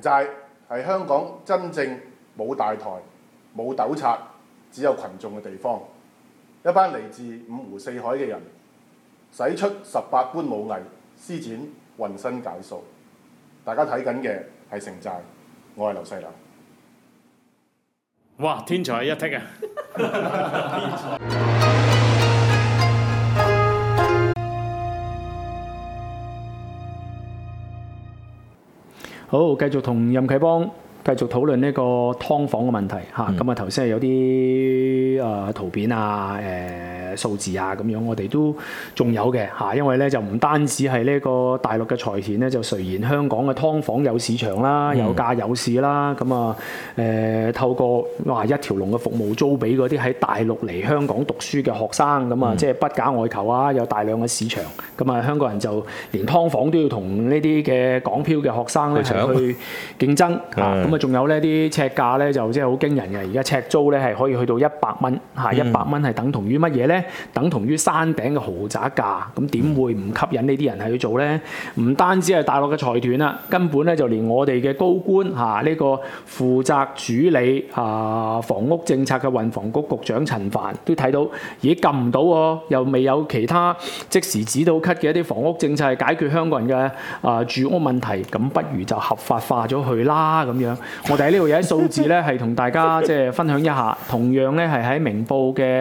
寨係香港真正冇大台、冇糾察，只有群眾嘅地方。一班嚟自五湖四海嘅人，使出18般武藝，施展渾身解數。大家睇緊嘅係城寨，我係劉細良。 哇！天才一剔啊！ 好，繼續同任啟邦繼續討論呢個劏房嘅問題嚇。咁啊頭先係有啲圖片啊、數字啊咁樣，我哋都仲有嘅嚇。因為咧就唔單止係呢個大陸嘅財團咧，就垂涎香港嘅劏房有市場啦、有價有市啦。咁啊透過一條龍嘅服務租俾嗰啲喺大陸嚟香港讀書嘅學生，咁啊即係不假外求啊，有大量嘅市場。咁啊香港人就連劏房都要同呢啲嘅港漂嘅學生咧係去競爭嚇。咁啊仲有呢啲尺價咧就即係好驚人嘅，而家尺租咧係可以去到100蚊嚇，100蚊係等同於乜嘢咧？等同於山頂嘅豪宅價。咁點會唔吸引呢啲人係去做咧？唔單止係大陸嘅財團啦，根本咧就連我哋嘅高官嚇呢個負責主理房屋政策嘅運房局局長陳帆都睇到，咦撳唔到喎，又未有其他即時指到咳嘅一啲房屋政策係解決香港人嘅住屋問題，咁不如就合法化咗佢啦咁樣。我哋喺呢度有啲數字咧，係同大家即係分享一下。同樣咧係喺明報嘅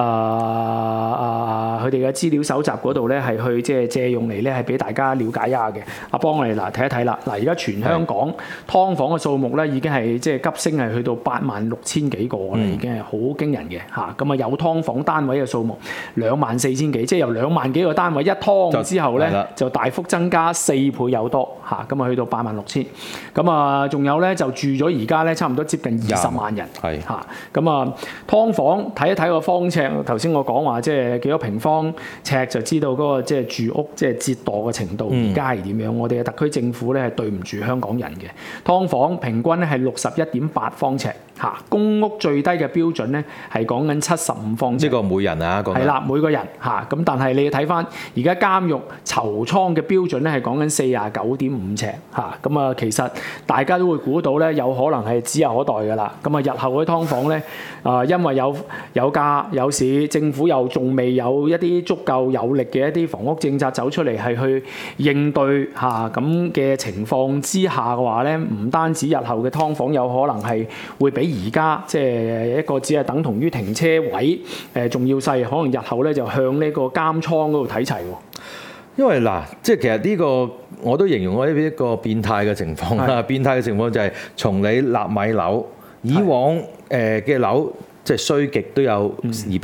佢哋嘅資料搜集嗰度咧，係去即係借用嚟咧，係俾大家了解一下嘅。阿邦我哋嗱睇一睇啦。嗱而家全香港劏房嘅數目咧，已經係即係急升，係去到86,000幾個啦，已經係好驚人嘅嚇。咁啊有劏房單位嘅數目24,000幾，即係由2萬幾個單位一劏之後咧，就大幅增加4倍有多嚇。咁啊去到86,000。咁啊仲有咧就住咗而家咧差唔多接近20萬人嚇。咁啊劏房睇一睇個方尺，頭先我講話即係幾多平方尺就知道嗰個即係住屋即係折墮嘅程度而家係點樣。我哋嘅特區政府咧係對唔住香港人嘅。劏房平均咧係61.8方尺嚇，公屋最低嘅標準咧係講緊75方尺。 呢個每人啊， 係啦，每個人嚇。咁但係你要睇翻而家監獄囚倉嘅標準咧係講緊49.5尺嚇。咁啊其實大家都會估到咧，有可能係指日可待㗎啦。咁啊日後嗰啲劏房咧因為有價有市，政府又仲未有一啲足夠有力嘅一啲房屋政策走出嚟係去應對咁嘅情況之下嘅話咧，唔單止日後嘅劏房有可能係會比而家即係一個只係等同於停車位仲要細，可能日後咧就向呢個監倉嗰度睇齊喎。 因為嗱，即係其實呢個我都形容過一個變態嘅情況啦。變態嘅情況就係從你納米樓，以往嘅樓即係衰極都有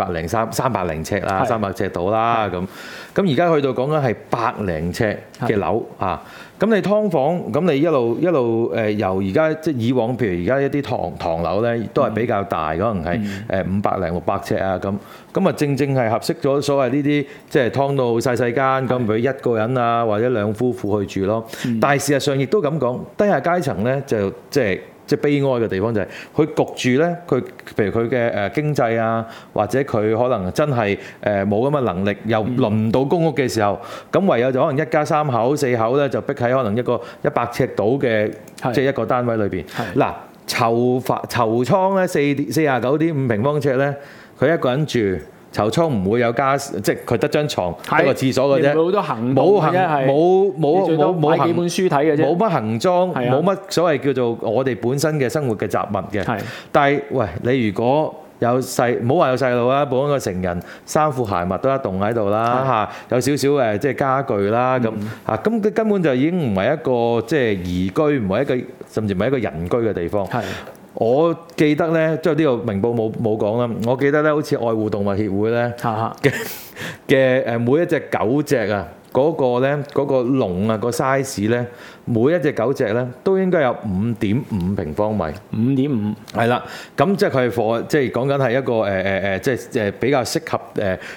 300尺啦，300尺到啦咁。咁而家去到講緊係100零尺嘅樓啊。咁你劏房，咁你一路由而家即係以往，譬如而家一啲唐樓咧，都係比較大，可能係500零600尺啊咁。咁啊正係合適咗所謂呢啲即係劏到細間，咁俾一個人啊或者兩夫婦去住咯。但係事實上亦都咁講，低下階層咧就即係悲哀嘅地方就係佢焗住咧，佢譬如佢嘅經濟啊，或者佢可能真係冇咁嘅能力，又輪唔到公屋嘅時候，咁唯有就可能一家3口4口咧，就逼喺可能一個100尺到嘅即係一個單位裏邊。嗱，囚倉咧49.5平方尺咧，佢一個人住。囚倉唔會有即係佢得張床，得個廁所嘅啫， 好多行動嘅啫，冇買幾本書睇嘅啫， 冇乜行裝，冇乜所謂叫做我哋本身嘅生活嘅雜物嘅。但係喂，你如果有唔好話有細路啦，本身個成人衫褲鞋襪都一棟喺度啦嚇，有少少即係家具啦咁嚇，咁佢根本就已經唔係一個即係宜居，唔係一個甚至唔係一個人居嘅地方。我記得咧，即係呢個明報冇講啦。我記得咧，好似愛護動物協會咧嘅每一隻狗隻啊，嗰個籠啊，個 size 咧，每一隻狗隻咧都應該有5.5平方米。5.5係啦，咁即係佢係即係講緊係一個即係比較適合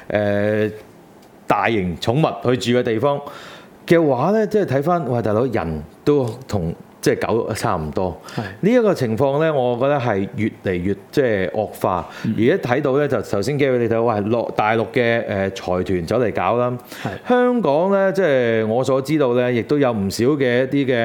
大型寵物去住嘅地方嘅話咧，即係睇翻，喂大佬，人都同即係9差唔多。呢一個情況咧，我覺得係越嚟越即係惡化。而家睇到咧，就頭先 Gary 你睇話落大陸嘅財團走嚟搞啦。香港咧，即係我所知道咧，亦都有唔少嘅一啲嘅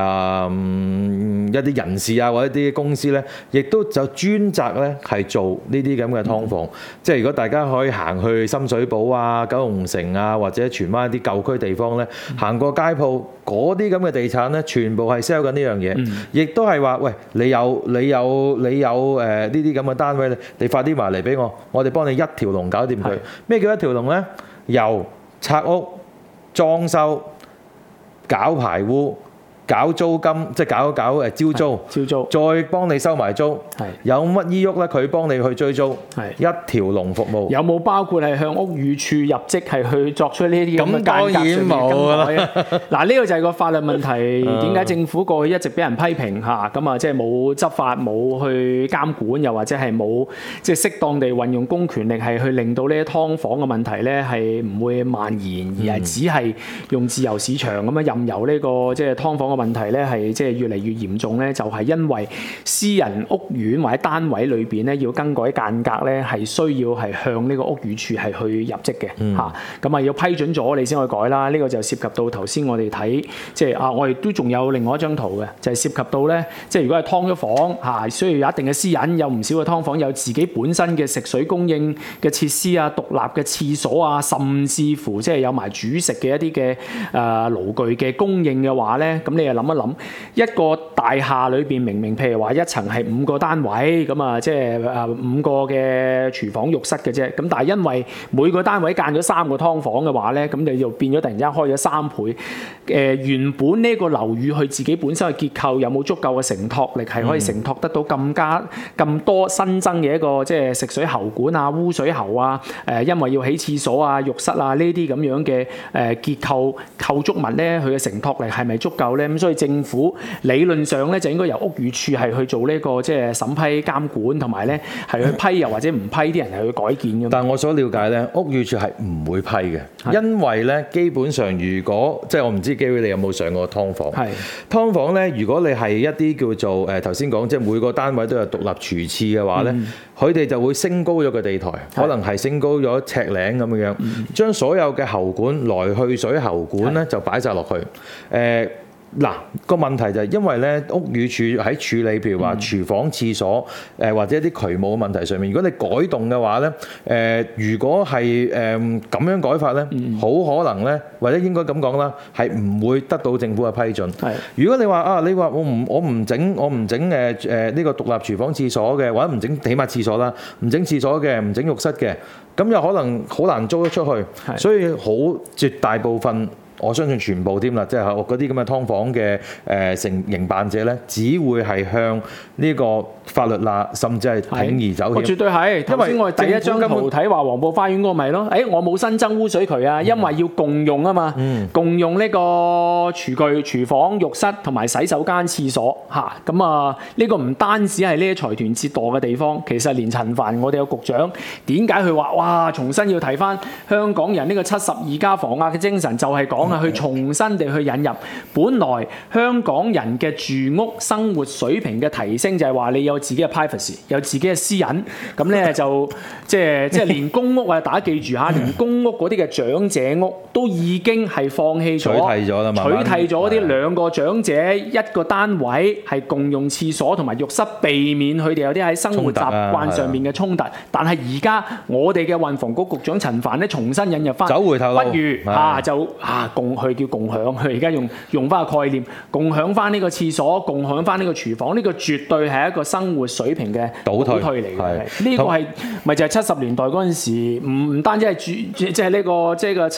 一啲人士啊，或者啲公司咧，亦都就專責咧係做呢啲咁嘅劏房。即係如果大家可以行去深水埗啊、九龍城啊，或者荃灣一啲舊區地方咧，行過街鋪嗰啲咁嘅地產咧，全部係 sell 緊呢樣嘢，亦都係話喂，你有呢啲咁嘅單位咧，你快啲埋嚟俾我哋幫你一條龍搞掂佢。咩叫一條龍咧？由拆屋、裝修、搞排污、搞租金，即係搞招租，再幫你收埋租。有乜依喐咧？佢幫你去追租，一條龍服務。 有冇包括係向屋宇署入職係去作出呢啲咁嘅間隔上面更改咧？嗱，呢個就係個法律問題。點解政府過去一直俾人批評嚇？咁啊，即係冇執法、冇去監管，又或者係冇即係適當地運用公權力，係去令到呢啲劏房嘅問題咧係唔會蔓延，而係只係用自由市場咁樣任由呢個即係劏房嘅問題咧係即係越嚟越嚴重咧，就係因為私人屋苑或者單位裏邊咧要更改間隔咧，係需要係向呢個屋宇署係去入職嘅嚇，咁啊要批准咗你先可以改啦。呢個就涉及到頭先我哋睇，即係我哋都仲有另外一張圖嘅，就係涉及到咧，即係如果係劏咗房嚇，需要有一定嘅私隱，有唔少嘅劏房有自己本身嘅食水供應嘅設施啊、獨立嘅廁所啊，甚至乎即係有埋煮食嘅一啲嘅爐具嘅供應嘅話咧，咁你又諗一諗，一個大廈裏邊明譬如話一層係5個單位，咁啊即係5個嘅廚房浴室嘅啫，咁但係因為每個單位間咗3個劏房嘅話咧，咁你就變咗突然之間開咗3倍。原本呢個樓宇佢自己本身嘅結構有冇足夠嘅承托力，係可以承托得到咁多新增嘅一個即係食水喉管啊、污水喉啊，因為要起廁所啊、浴室啊呢啲咁樣嘅結構構築物咧，佢嘅承托力係咪足夠咧？咁所以政府理論上咧就應該由屋宇署係去做呢個即係審批監管，同埋咧係去批又或者唔批啲人係去改建嘅。 但係我所了解咧，屋宇署係唔會批嘅，因為咧基本上如果即係我唔知基於你有冇上過劏房？劏房咧，如果你係一啲叫做頭先講，即係每個單位都有獨立廚廁嘅話咧，佢哋就會升高咗個地台，可能係升高咗尺零咁樣，將所有嘅喉管來去水喉管咧就擺晒落去。嗱個問題就係因為咧屋宇署喺處理譬如話廚房、廁所或者一啲渠務嘅問題上面，如果你改動嘅話咧，如果係咁樣改法咧，好可能咧或者應該咁講啦，係唔會得到政府嘅批准。如果你話你話我唔整呢個獨立廚房、廁所嘅，或者唔整起碼廁所啦，唔整廁所嘅，唔整浴室嘅，咁又可能好難租得出去。所以好絕大部分。我相信全部添啦，即係嗰啲咁嘅劏房嘅營辦者咧，只會係向呢個法律罅，甚至係鋌而走險。我絕對係，頭先我哋第一張圖睇話黃埔花園嗰個咪咯，我冇新增污水渠啊，因為要共用啊嘛，共用呢個廚具、廚房、浴室同埋洗手間、廁所嚇，咁呢個唔單止係呢啲財團折墮嘅地方，其實連陳帆我哋有局長，點解佢話哇重新要提翻香港人呢個72+房壓嘅精神，就係講去重新地去引入，本來香港人嘅住屋生活水平嘅提升就係話你有自己嘅 privacy， 有自己嘅私隱，咁咧就即係連公屋啊，大家記住嚇，連公屋嗰啲嘅長者屋都已經係放棄咗，取締咗啲2個長者1個單位係共用廁所同埋浴室，避免佢哋有啲喺生活習慣上面嘅衝突。但係而家我哋嘅運房局局長陳帆咧重新引入翻， 走回頭路， 不如佢叫共享，佢而家用翻個概念，共享翻呢個廁所，共享翻呢個廚房，呢個絕對係一個生活水平嘅倒退嚟嘅。呢個係咪就係70年代嗰陣時？唔單止係即係呢個即係個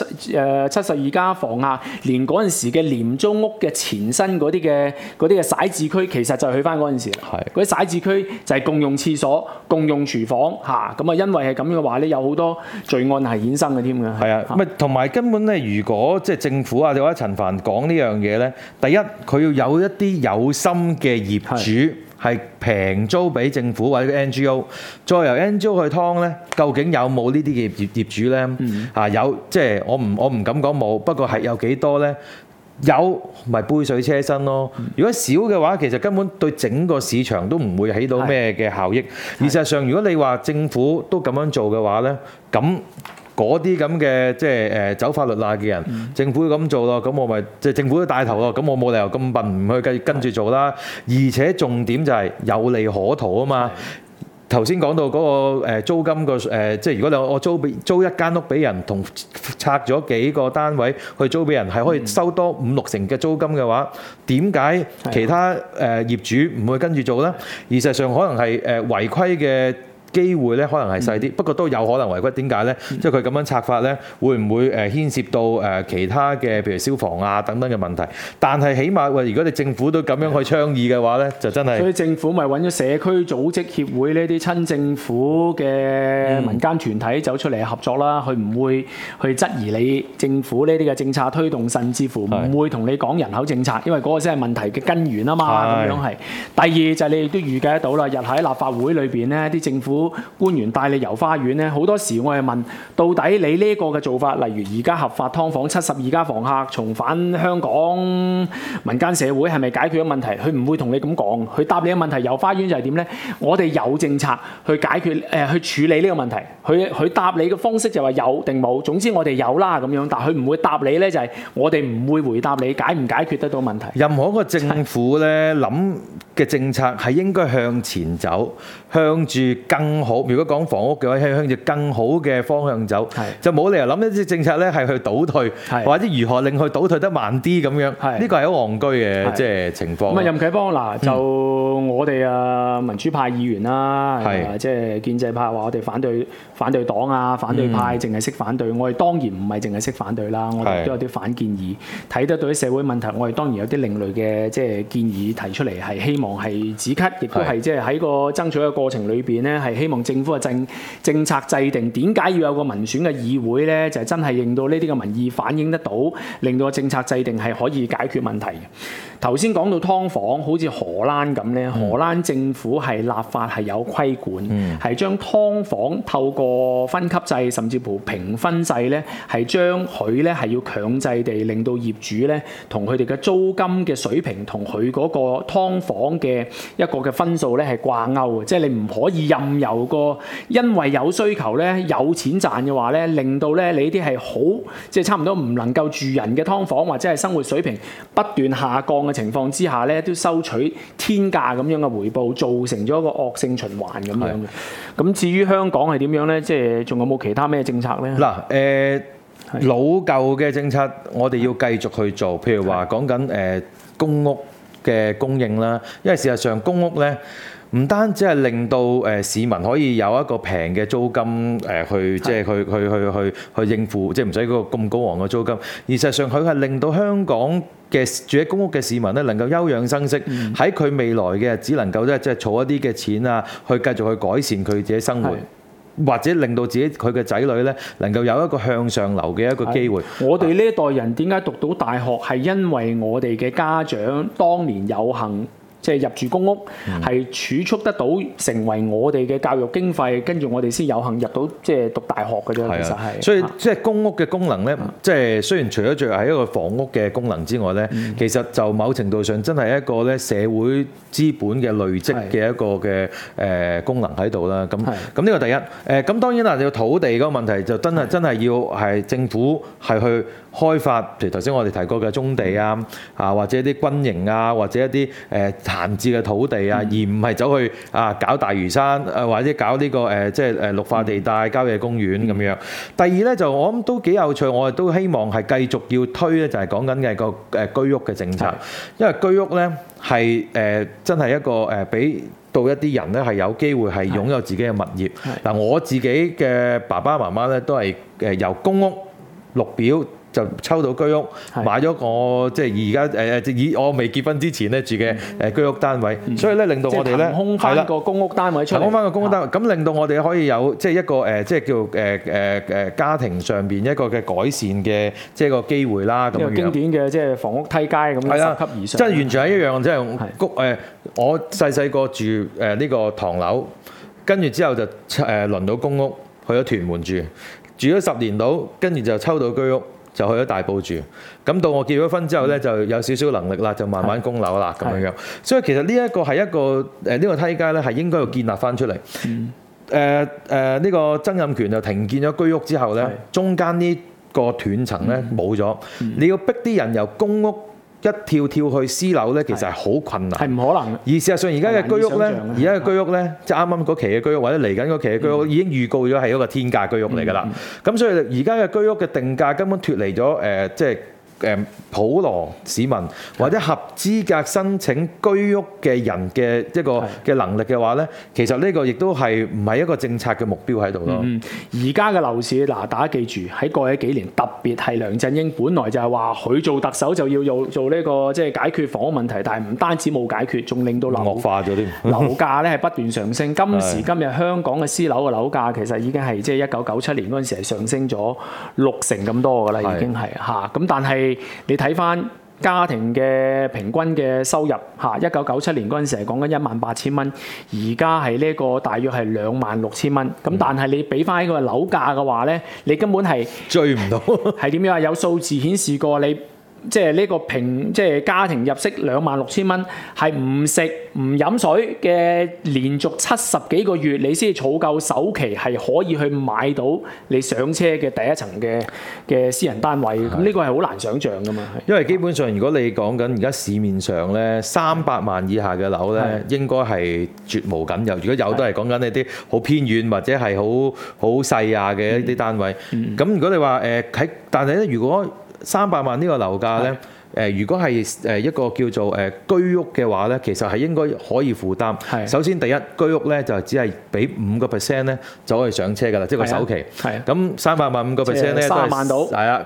72+房客，連嗰陣時嘅廉租屋嘅前身嗰啲嘅徙置區，其實就係去翻嗰陣時啦。嗰啲徙置區就係共用廁所、共用廚房嚇，咁因為係咁嘅話咧，有好多罪案係衍生嘅添嘅。 係啊，同埋根本咧，如果即係政府啊，或者陳帆講呢樣嘢咧，第一佢要有一啲有心嘅業主係平租俾政府或者 NGO， 再由 NGO 去劏咧，究竟有冇呢啲嘅業主咧？有，即係我唔敢講冇，不過係有幾多咧？ 有咪杯水車薪咯。如果少嘅話，其實根本對整個市場都唔會起到咩嘅效益。而事實上，如果你話政府都咁樣做嘅話咧，咁嗰啲咁嘅即係走法律罅嘅人，政府咁做咯，咁我咪即係政府都帶頭咯，咁我冇理由咁笨唔去跟住做啦。而且重點就係有利可圖啊嘛。頭先講到嗰個租金個即係如果我租一間屋俾人，同拆咗幾個單位去租俾人，係可以收多5-6成嘅租金嘅話，點解其他業主唔會跟住做呢？而實際上可能係違規嘅機會咧，可能係細啲，不過都有可能違規。點解呢？即係佢咁樣拆法咧，會唔會牽涉到其他嘅譬如消防啊等等嘅問題？但係起碼如果你政府都咁樣去倡議嘅話咧，就真係。所以政府咪揾咗社區組織協會呢啲親政府嘅民間團體走出嚟合作啦，佢唔會去質疑你政府呢啲嘅政策推動，甚至乎唔會同你講人口政策，因為嗰個先係問題嘅根源啊嘛。咁樣係。第二就係你哋都預計得到啦，日喺立法會裏邊呢啲政府官員帶你遊花園咧，好多時我係問，到底你呢個嘅做法，例如而家合法劏房72家房客重返香港民間社會，係咪解決咗問題？佢唔會同你咁講，佢答你嘅問題遊花園就係點呢？我哋有政策去解決去處理呢個問題。佢答你嘅方式就話有定冇，總之我哋有啦咁樣，但係佢唔會答你呢，就係我哋唔會回答你解唔解決得到問題。 任何一個政府呢，諗嘅政策係應該向前走，向住更好。如果講房屋嘅話，向住更好嘅方向走，就冇理由諗一啲政策咧係去倒退，或者如何令佢倒退得慢啲咁樣。呢個係好戇居嘅即係情況。 咁啊，任啟邦嗱，就我哋民主派議員啦，即係建制派話我哋反對黨啊，反對派淨係識反對，我哋當然唔係淨係識反對啦，我哋都有啲反建議，睇得到啲社會問題，我哋當然有啲另類嘅即係建議提出嚟，係希望係止咳，亦都係即係喺個爭取嘅過程裏邊咧，係希望政府嘅政策制定，點解要有個民選嘅議會咧？就係真係令到呢啲嘅民意反映得到，令到個政策制定係可以解決問題嘅。頭先講到劏房，好似荷蘭咁咧，荷蘭政府係立法係有規管，係將劏房透過分級制甚至乎評分制咧，係將佢咧係要強制地令到業主咧同佢哋嘅租金嘅水平同佢嗰個劏房嘅一個嘅分數咧係掛鈎嘅，即係你唔可以任由個因為有需求咧有錢賺嘅話咧，令到咧你啲係好即係差唔多唔能夠住人嘅劏房或者係生活水平不斷下降嘅情況之下咧，都收取天價咁樣嘅回報，造成咗一個惡性循環咁樣嘅。咁至於香港係點樣咧？即係仲有冇其他咩政策咧？ 嗱，老舊嘅政策我哋要繼續去做，譬如話講緊公屋嘅供應啦，因為事實上公屋咧唔單止係令到市民可以有一個平嘅租金去即係去應付，即係唔使嗰個咁高昂嘅租金。而事實上佢係令到香港嘅住喺公屋嘅市民咧，能夠休養生息，喺佢未來嘅日子能夠即係儲一啲嘅錢啊，去繼續去改善佢自己生活。或者令到自己佢嘅仔女咧能夠有一個向上流嘅一個機會。 我哋呢一代人點解讀到大學，係因為我哋嘅家長當年有幸即係入住公屋，係儲蓄得到成為我哋嘅教育經費，跟住我哋先有幸入到即係讀大學嘅啫。其實係。 所以即係公屋嘅功能咧，即係雖然除咗係一個房屋嘅功能之外咧，其實就某程度上真係一個咧社會資本嘅累積嘅一個嘅功能喺度啦。咁呢個第一。咁當然啦，你個土地嗰個問題就真係要係政府係去開發，譬如頭先我哋提過嘅棕地啊，或者啲軍營啊，或者一啲閒置嘅土地啊，而唔係走去搞大嶼山或者搞呢個即係綠化地帶、郊野公園咁樣。第二咧就我諗都幾有趣，我哋都希望係繼續要推咧，就係講緊嘅個居屋嘅政策，因為居屋咧係真係一個俾到一啲人咧係有機會係擁有自己嘅物業。嗱，我自己嘅爸爸媽媽咧都係由公屋綠表就抽到居屋，買咗我即係而家以我未結婚之前咧住嘅居屋單位，所以咧令到我哋咧空翻個公屋單位出嚟， 騰空翻個公屋單位，咁令到我哋可以有即係一個即係叫家庭上邊一個嘅改善嘅即係個機會啦。咁樣經典嘅即係房屋梯階咁樣十級以上， 即係完全係一樣，即係我細個住呢個唐樓，跟住之後就輪到公屋去咗屯門住咗10年到，跟住就抽到居屋。 就去咗大埔住。咁到我結咗婚之後咧，就有少少能力啦，就慢慢供樓啦咁樣。所以其實呢一個係一個呢個梯階咧，係應該要建立翻出嚟。呢個曾蔭權就停建咗居屋之後咧，中間呢個斷層咧冇咗，你要逼啲人由公屋一跳去私樓咧，其實係好困難， 係唔可能。 而事實上，而家嘅居屋咧，即係啱啱嗰期嘅居屋或者嚟緊嗰期嘅居屋，已經預告咗係一個天價居屋嚟㗎啦。咁所以而家嘅居屋嘅定價根本脫離咗即係普羅市民或者合資格申請居屋嘅人嘅一個嘅能力嘅話咧，其實呢個亦都係唔係一個政策嘅目標喺度咯。 而家嘅樓市嗱，大家記住喺過去幾年，特別係梁振英，本來就係話佢做特首就要做呢個即係解決房屋問題，但係唔單止冇解決，仲令到惡化咗添。 樓價咧係不斷上升。今時今日香港嘅私樓嘅樓價其實已經係即係1997年嗰陣時係上升咗60%咁多㗎啦，已經係嚇。咁但係你睇翻家庭嘅平均嘅收入嚇，1997年嗰陣時係講緊18,000蚊，而家係呢個大約係26,000蚊。咁但係你俾翻呢個樓價嘅話咧，你根本係追唔到。 係點樣啊？有數字顯示過你。即係呢個即係家庭入息26,000蚊，係唔食唔飲水嘅，連續70幾個月，你先儲夠首期，係可以去買到你上車嘅第一層嘅私人單位。咁呢個係好難想像㗎嘛。 因為基本上，如果你講緊而家市面上咧300萬以下嘅樓咧，應該係絕無僅有。如果有都係講緊呢啲好偏遠或者係好細亞嘅一啲單位。咁如果你話但係咧，如果300萬呢個樓價咧，如果係一個叫做居屋嘅話咧，其實係應該可以負擔。首先第一，居屋咧就只係俾5% 咧就可以上車㗎啦，即係個首期。咁300萬5%咧都係30萬到。係啊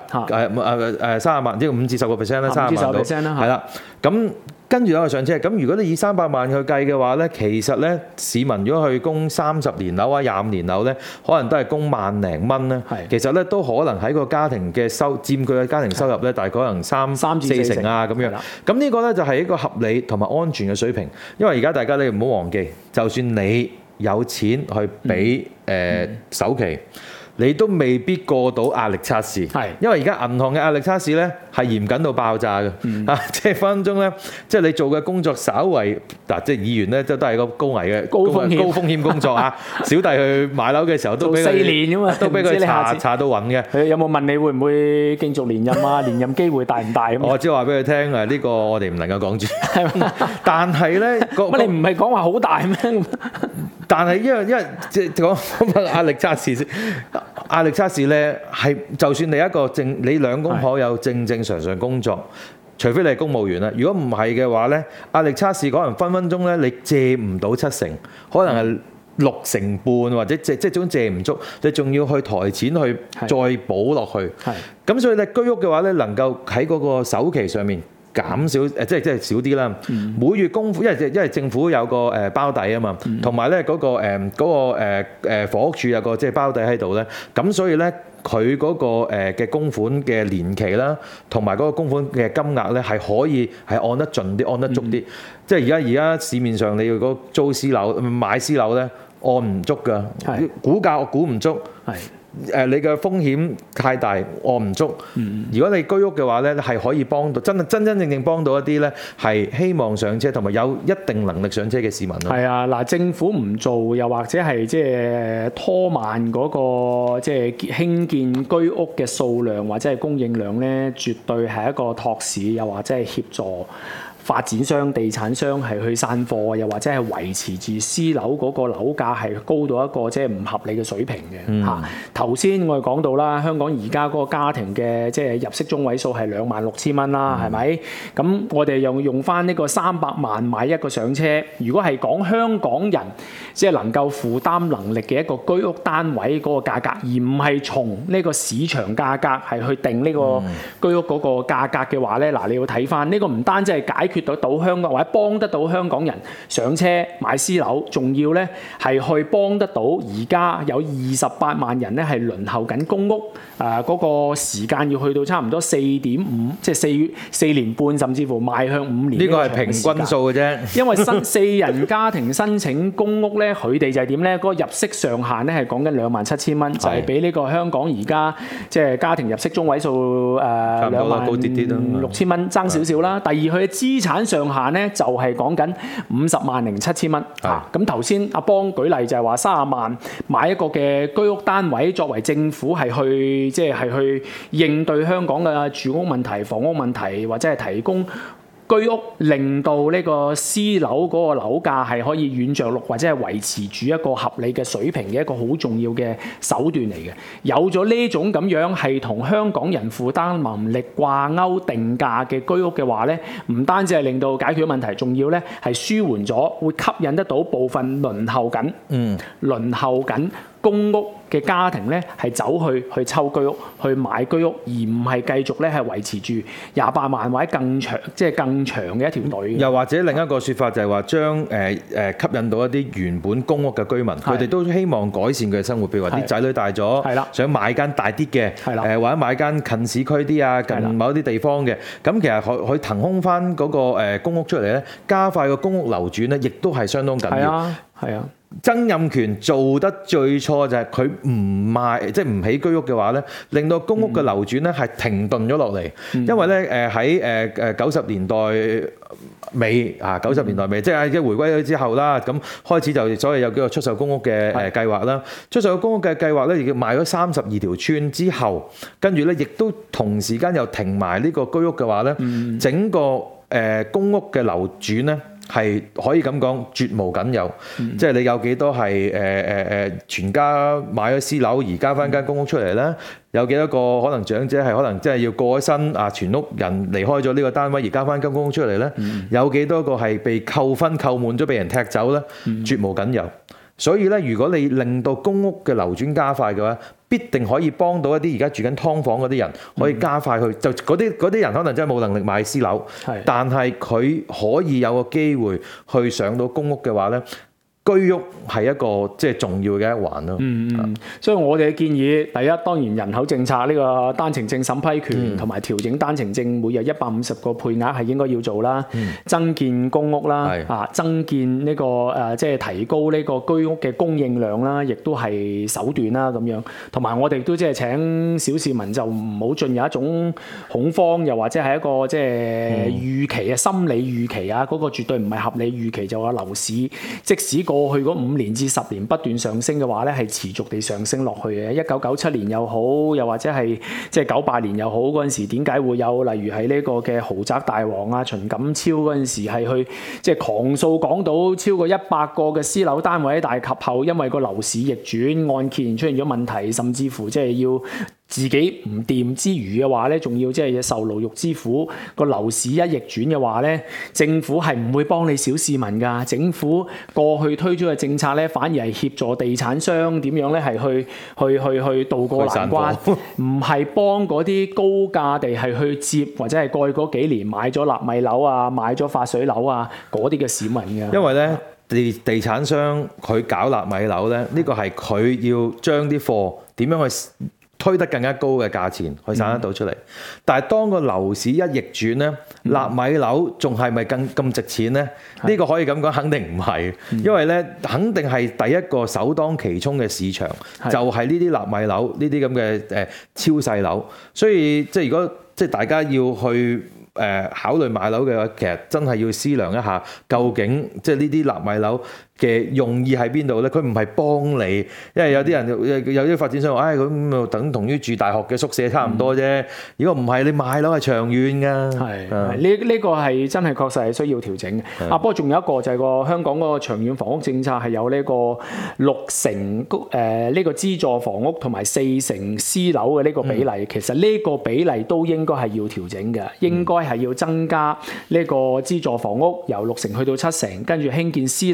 ，30萬即係5至10%啦，30萬到。係啦，咁。跟住有個上車，咁如果你以300萬去計嘅話咧，其實咧市民如果去供30年樓啊、25年樓咧，可能都係供萬零蚊咧。其實咧都可能喺個家庭嘅佔據嘅家庭收入咧，大概可能3至4成啊咁樣。咁呢個咧就係一個合理同埋安全嘅水平，因為而家大家你唔好忘記，就算你有錢去俾首期。你都未必過到壓力測試，因為而家銀行嘅壓力測試咧係嚴謹到爆炸嘅，即係分分鐘咧，即係你做嘅工作稍為即係議員咧都係個高危嘅高風險工作啊！小弟去買樓嘅時候都俾佢4年㗎嘛，都俾佢查到暈嘅。佢有冇問你會唔會競逐連任啊？連任機會大唔大咁？ 我只係話俾佢聽呢個我哋唔能夠講住。但係咧， 乜你唔係講話好大咩？ 但係因為即係講壓力測試先。壓力測試咧係，就算你兩公婆有正常工作，除非你係公務員啦。如果唔係嘅話咧，壓力測試可能分分鐘咧你借唔到7成，可能係6成半或者即係總借唔足，你仲要去抬錢去再補落去。咁所以咧居屋嘅話咧，能夠喺嗰個首期上面減少即係少啲啦。每月供款，因為政府有個包底啊嘛，同埋咧嗰個房屋署有個即係包底喺度咧，咁所以咧佢嗰個嘅供款嘅年期啦，同埋嗰個供款嘅金額咧係可以係按得盡啲，按得足啲。即係而家市面上你要嗰租私樓買私樓咧，按唔足㗎，估價我估唔足。你嘅風險太大，按唔足。如果你居屋嘅話咧，係可以幫到真正幫到一啲咧係希望上車同埋有一定能力上車嘅市民咯。係啊，嗱，政府唔做，又或者係即係拖慢嗰個即係興建居屋嘅數量或者係供應量咧，絕對係一個托市，又或者係協助發展商、地產商係去散貨，又或者係維持住私樓嗰個樓價係高到一個即係唔合理嘅水平嘅嚇。頭先我哋講到啦，香港而家嗰個家庭嘅即係入息中位數係26,000蚊啦，係咪？咁我哋又用翻呢個300萬買一個上車。如果係講香港人即係能夠負擔能力嘅一個居屋單位嗰個價格，而唔係從呢個市場價格係去定呢個居屋嗰個價格嘅話咧，嗱，你要睇翻呢個唔單止係解決得到香港或者幫得到香港人上車買私樓，仲要咧係去幫得到而家有28萬人咧係輪候緊公屋，嗰個時間要去到差唔多4.5，即係4年半，甚至乎邁向5年。 呢個係平均數嘅啫。 因為4人家庭申請公屋咧，佢哋就係點咧？嗰個入息上限咧係講緊27,000蚊，就係比呢個香港而家即係家庭入息中位數26,000蚊爭少少啦。第二，佢嘅資產上限咧就係講緊50,07,000蚊。咁頭先阿邦舉例就係話30萬買一個嘅居屋單位，作為政府係去去應對香港嘅住屋問題、房屋問題，或者係提供居屋，令到呢個私樓嗰個樓價係可以軟着陸，或者係維持住一個合理嘅水平嘅一個好重要嘅手段嚟嘅。有咗呢種咁樣係同香港人負擔能力掛鈎定價嘅居屋嘅話咧，唔單止係令到解決問題，仲要咧係舒緩咗，會吸引得到部分輪候緊公屋嘅家庭咧係走去抽居屋，去買居屋，而唔係繼續咧係維持住28萬或者更長，即係更長嘅一條隊。 又或者另一個説法就係話將吸引到一啲原本公屋嘅居民，佢哋都希望改善佢嘅生活，譬如話啲仔女大咗，想買間大啲嘅，或者買間近市區啲啊，近某一啲地方嘅。咁其實佢騰空翻嗰個公屋出嚟咧，加快個公屋流轉咧，亦都係相當緊要。 係啊。 曾蔭權做得最錯就係佢唔賣，即係唔起居屋嘅話咧，令到公屋嘅流轉咧係停頓咗落嚟。因為咧喺90年代尾90年代尾，即係回歸咗之後啦，咁開始就所謂有幾個出售公屋嘅計劃啦。出售公屋嘅計劃咧，亦賣咗32條村之後，跟住咧亦都同時間又停埋呢個居屋嘅話咧，整個公屋嘅流轉咧，係可以咁講絕無僅有，即係你有幾多係全家買咗私樓而加翻間公屋出嚟咧？有幾多個可能長者係可能即係要過咗身全屋人離開咗呢個單位而加翻間公屋出嚟咧？有幾多個係被扣分扣滿咗俾人踢走咧？絕無僅有。所以咧，如果你令到公屋嘅流轉加快嘅話，必定可以幫到一啲而家住緊劏房嗰啲人，可以加快去就嗰啲人可能真係冇能力買私樓，但係佢可以有個機會去上到公屋嘅話咧，居屋係一個即係重要嘅一環咯。 所以我哋嘅建議，第一當然人口政策呢個單程證審批權同埋調整單程證每日150個配額係應該要做啦，增建公屋啦，增建呢個即係提高呢個居屋嘅供應量啦，亦都係手段啦咁樣。同埋我哋都即係請小市民就唔好進入一種恐慌，又或者係一個即係預期啊、心理預期啊，嗰個絕對唔係合理預期，就話樓市即使過去嗰5年至10年不斷上升嘅話咧，係持續地上升落去嘅。1997年又好，又或者係即係98年又好，嗰陣時點解會有例如係呢個嘅豪宅大王啊秦錦超嗰陣時係去即係狂訴講到超過100個嘅私樓單位，但係及後因為個樓市逆轉，按揭出現咗問題，甚至乎即係要自己唔掂之餘嘅話咧，仲要即係受牢獄之苦。個樓市一逆轉嘅話咧，政府係唔會幫你小市民㗎。政府過去推出嘅政策咧，反而係協助地產商點樣咧係去渡過難關，唔係幫嗰啲高價地係去接或者係過去嗰幾年買咗納米樓啊、買咗發水樓啊嗰啲嘅市民㗎。 因為咧地產商佢搞納米樓咧，呢個係佢要將啲貨點樣去推得更加高嘅價錢去散得到出嚟，但係當個樓市一逆轉咧，納米樓仲係咪咁值錢咧？呢個可以咁講，肯定唔係，因為咧肯定係第一個首當其衝嘅市場，就係呢啲納米樓呢啲咁嘅超細樓，所以即係如果即係大家要去考慮買樓嘅話，其實真係要思量一下，究竟即係呢啲納米樓嘅用意喺邊度咧？佢唔係幫你，因為有啲人有啲發展商話，咁等同於住大學嘅宿舍差唔多啫。如果唔係，你買樓係長遠㗎。呢個係真係確實係需要調整嘅。不過仲有一個就係個香港嗰個長遠房屋政策係有呢個60%呢個資助房屋同埋40%私樓嘅呢個比例。其實呢個比例都應該係要調整嘅，應該係要增加呢個資助房屋由60%去到70%，跟住興建私樓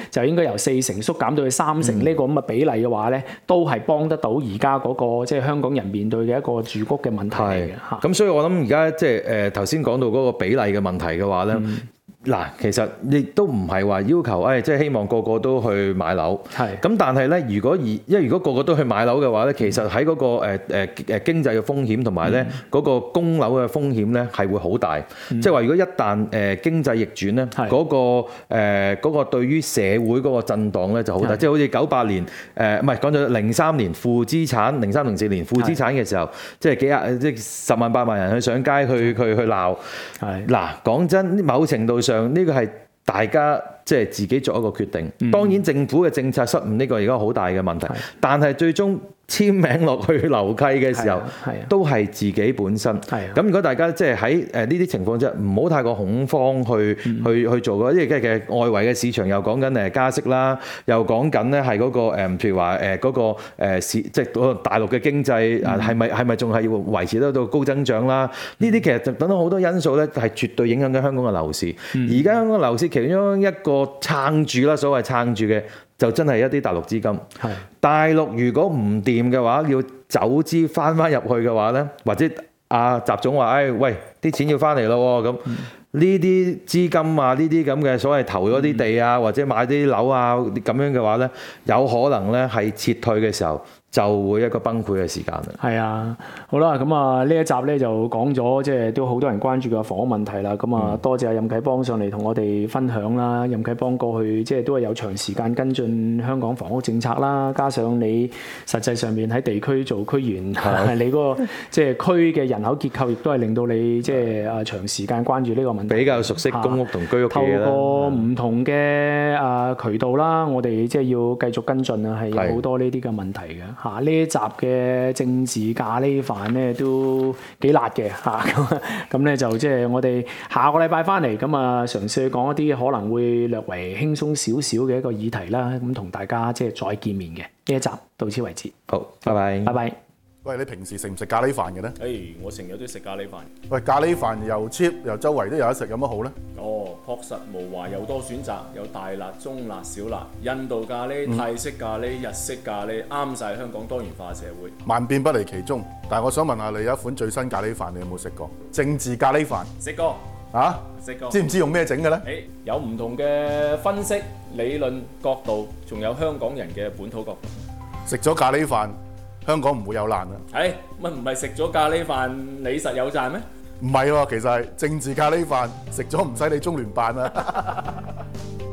就應該由4成縮減到去3成呢個咁嘅比例嘅話咧，都係幫得到而家嗰個即係香港人面對嘅一個住屋嘅問題嚟嘅嚇。 咁所以我諗而家即係頭先講到嗰個比例嘅問題嘅話咧。嗱，其實亦都唔係話要求，即係希望個個都去買樓。係。咁但係咧，因為如果個個都去買樓嘅話咧，其實喺嗰個經濟嘅風險同埋咧嗰個供樓嘅風險咧係會好大。即係話如果一旦經濟逆轉咧，嗰個對於社會嗰個震盪咧就好大。即係好似98年唔係講咗03年負資產，03、04年負資產嘅時候，即係即係10萬8萬人去上街去鬧。係。嗱，講真，某程度上呢個係大家即係自己作一個決定。當然政府嘅政策失誤呢個而家好大嘅問題，但係最終簽名落去樓契嘅時候，都係自己本身。咁如果大家即係喺呢啲情況之下，唔好太過恐慌去做嘅，因為其實外圍嘅市場又講緊加息啦，又講緊咧係嗰個譬如話嗰個即係嗰個大陸嘅經濟係咪仲係要維持得到高增長啦？呢啲其實等等好多因素咧，係絕對影響緊香港嘅樓市。而家香港樓市其中一個撐住啦，所謂撐住嘅。就真係一啲大陸資金，大陸如果唔掂嘅話，要走資翻入去嘅話咧，或者習總話，喂，啲錢要翻嚟咯，咁呢啲資金啊，呢啲咁嘅所謂投咗啲地啊，或者買啲樓啊咁樣嘅話咧，有可能咧係撤退嘅時候。就會一個崩潰嘅時間啦。係啊，好啦，咁啊呢一集咧就講咗，即係都好多人關注嘅房屋問題啦。咁啊多謝阿任啟邦上嚟同我哋分享啦。任啟邦過去即係都係有長時間跟進香港房屋政策啦，加上你實際上面喺地區做區員，你嗰個即係區嘅人口結構，亦都係令到你即係長時間關注呢個問題。 比較熟悉公屋同居屋嘅嘢啦。 透過唔同嘅渠道啦，我哋即係要繼續跟進啊，係有好多呢啲嘅問題嘅。呢一集嘅政治咖喱飯咧都幾辣嘅嚇，咁咧就即係我哋下個禮拜翻嚟咁啊，嘗試去講一啲可能會略為輕鬆少少嘅一個議題啦，咁同大家即係再見面嘅呢一集到此為止。 好，拜拜。 拜拜。 喂，你平時食唔食咖喱飯嘅咧？ 我成日都食咖喱飯。 喂，咖喱飯又 cheap 又周圍都有得食，有乜好咧？ 樸實無華又多選擇，有大辣、中辣、小辣，印度咖喱、泰式咖喱、日式咖喱，啱晒香港多元化社會。 萬變不離其宗，但係我想問下你，有一款最新咖喱飯，你有冇食過？政治咖喱飯。 食過。食過。知唔知用咩整嘅咧？ 有唔同嘅分析、理論角度，仲有香港人嘅本土角度。 食咗咖喱飯。香港唔會有難啊！ 乜唔係食咗咖喱飯你實有賺咩？ 唔係喎，其實係政治咖喱飯食咗唔使你中聯辦啊！